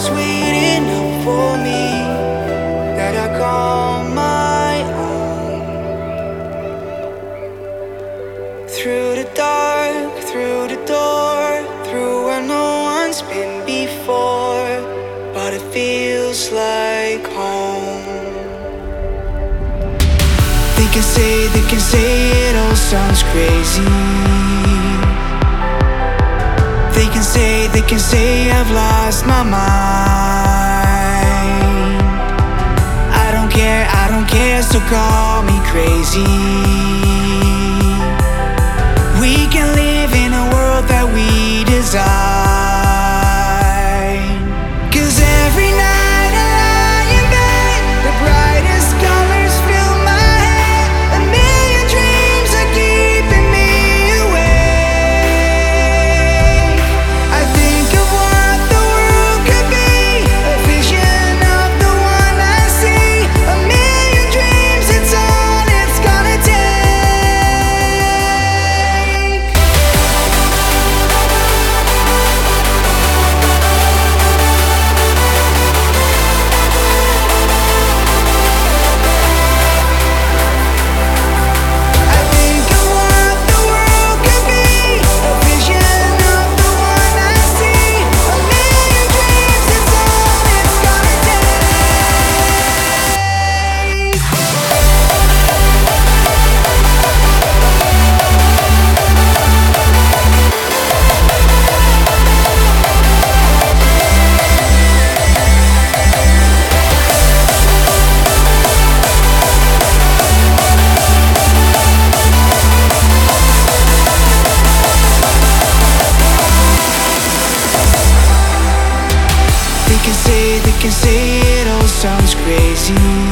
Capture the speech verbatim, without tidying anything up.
sweet enough for me that I call my own. Through the dark, through the door, through where no one's been before, but it feels like home. They can say, they can say it all sounds crazy. They can say, they can say I've lost my mind. I don't care, I don't care, so call me crazy. We can live in a world that we design. 'Cause every night I lie in bed, the brightest colors fill my head. A million dreams are keeping me awake. I think of what the world could be, a vision of the one I see. A million dreams, it's all it's gonna take. I think of what the world could be, a vision of the one I see. A million dreams, it's all it's gonna take. They can say, they can say it all sounds crazy.